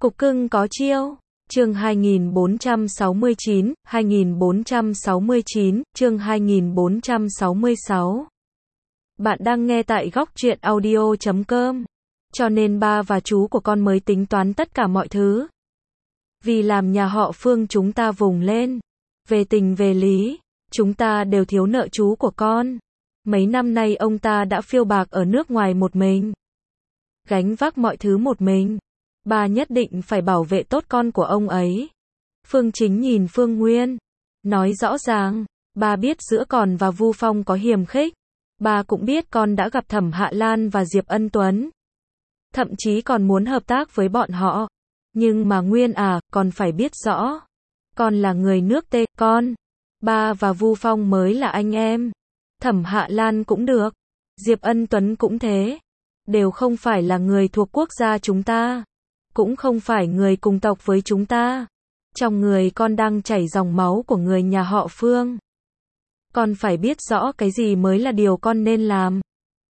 Cục cưng có chiêu. Chương 2469, 2469, chương 2466. Bạn đang nghe tại góc truyện audio.com. Cho nên ba và chú của con mới tính toán tất cả mọi thứ. Vì làm nhà họ Phương chúng ta vùng lên. Về tình về lý, chúng ta đều thiếu nợ chú của con. Mấy năm nay ông ta đã phiêu bạc ở nước ngoài một mình. Gánh vác mọi thứ một mình. Ba nhất định phải bảo vệ tốt con của ông ấy. Phương Chính nhìn Phương Nguyên. Nói rõ ràng, ba biết giữa con và Vu Phong có hiềm khích. Ba cũng biết con đã gặp Thẩm Hạ Lan và Diệp Ân Tuấn. Thậm chí còn muốn hợp tác với bọn họ. Nhưng mà Nguyên con phải biết rõ. Con là người nước Tê, con. Ba và Vu Phong mới là anh em. Thẩm Hạ Lan cũng được. Diệp Ân Tuấn cũng thế. Đều không phải là người thuộc quốc gia chúng ta. Cũng không phải người cùng tộc với chúng ta. Trong người con đang chảy dòng máu của người nhà họ Phương. Con phải biết rõ cái gì mới là điều con nên làm.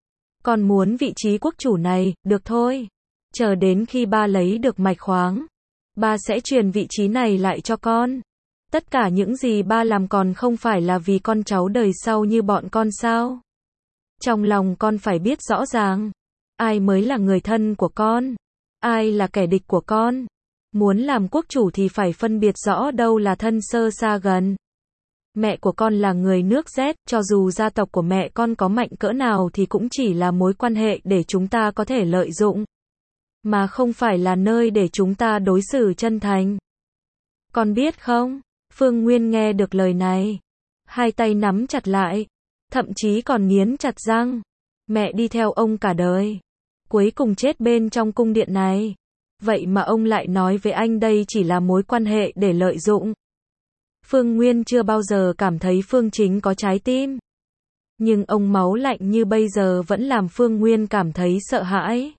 Con muốn vị trí quốc chủ này, được thôi. Chờ đến khi ba lấy được mạch khoáng, ba sẽ truyền vị trí này lại cho con. Tất cả những gì ba làm còn không phải là vì con cháu đời sau như bọn con sao? Trong lòng con phải biết rõ ràng. Ai mới là người thân của con? Ai là kẻ địch của con? Muốn làm quốc chủ thì phải phân biệt rõ đâu là thân sơ xa gần. Mẹ của con là người nước Z, cho dù gia tộc của mẹ con có mạnh cỡ nào thì cũng chỉ là mối quan hệ để chúng ta có thể lợi dụng. Mà không phải là nơi để chúng ta đối xử chân thành. Con biết không? Phương Nguyên nghe được lời này. Hai tay nắm chặt lại. Thậm chí còn nghiến chặt răng. Mẹ đi theo ông cả đời. Cuối cùng chết bên trong cung điện này. Vậy mà ông lại nói với anh đây chỉ là mối quan hệ để lợi dụng. Phương Nguyên chưa bao giờ cảm thấy Phương Chính có trái tim. Nhưng ông máu lạnh như bây giờ vẫn làm Phương Nguyên cảm thấy sợ hãi.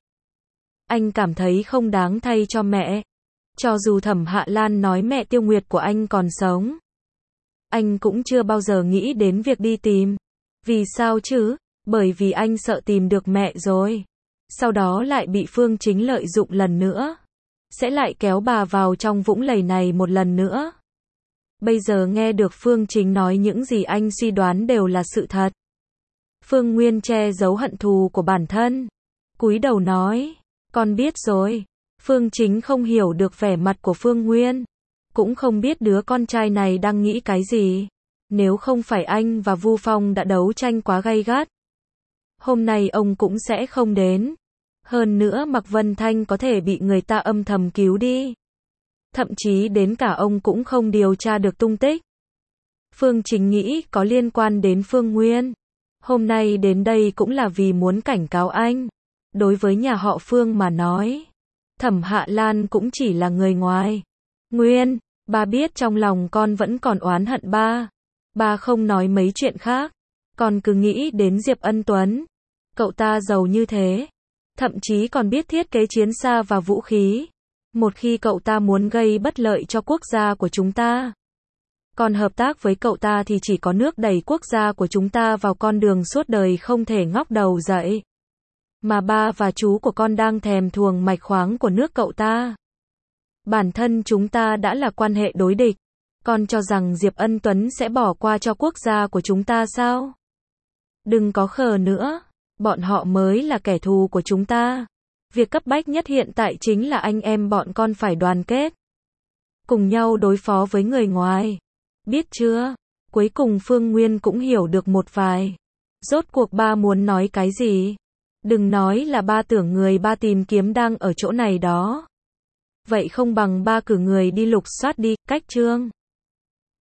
Anh cảm thấy không đáng thay cho mẹ. Cho dù Thẩm Hạ Lan nói mẹ Tiêu Nguyệt của anh còn sống. Anh cũng chưa bao giờ nghĩ đến việc đi tìm. Vì sao chứ? Bởi vì anh sợ tìm được mẹ rồi. Sau đó lại bị Phương Chính lợi dụng lần nữa. Sẽ lại kéo bà vào trong vũng lầy này một lần nữa. Bây giờ nghe được Phương Chính nói những gì anh suy đoán đều là sự thật. Phương Nguyên che giấu hận thù của bản thân. Cúi đầu nói, con biết rồi. Phương Chính không hiểu được vẻ mặt của Phương Nguyên. Cũng không biết đứa con trai này đang nghĩ cái gì. Nếu không phải anh và Vu Phong đã đấu tranh quá gay gắt, hôm nay ông cũng sẽ không đến. Hơn nữa Mạc Vân Thanh có thể bị người ta âm thầm cứu đi. Thậm chí đến cả ông cũng không điều tra được tung tích. Phương Chính nghĩ có liên quan đến Phương Nguyên. Hôm nay đến đây cũng là vì muốn cảnh cáo anh. Đối với nhà họ Phương mà nói, Thẩm Hạ Lan cũng chỉ là người ngoài. Nguyên, ba biết trong lòng con vẫn còn oán hận ba. Ba không nói mấy chuyện khác. Con cứ nghĩ đến Diệp Ân Tuấn. Cậu ta giàu như thế. Thậm chí còn biết thiết kế chiến xa và vũ khí. Một khi cậu ta muốn gây bất lợi cho quốc gia của chúng ta, còn hợp tác với cậu ta thì chỉ có nước đẩy quốc gia của chúng ta vào con đường suốt đời không thể ngóc đầu dậy. Mà ba và chú của con đang thèm thuồng mạch khoáng của nước cậu ta. Bản thân chúng ta đã là quan hệ đối địch. Con cho rằng Diệp Ân Tuấn sẽ bỏ qua cho quốc gia của chúng ta sao? Đừng có khờ nữa. Bọn họ mới là kẻ thù của chúng ta. Việc cấp bách nhất hiện tại chính là anh em bọn con phải đoàn kết. Cùng nhau đối phó với người ngoài. Biết chưa? Cuối cùng Phương Nguyên cũng hiểu được một vài. Rốt cuộc ba muốn nói cái gì? Đừng nói là ba tưởng người ba tìm kiếm đang ở chỗ này đó. Vậy không bằng ba cử người đi lục soát đi, cách chương.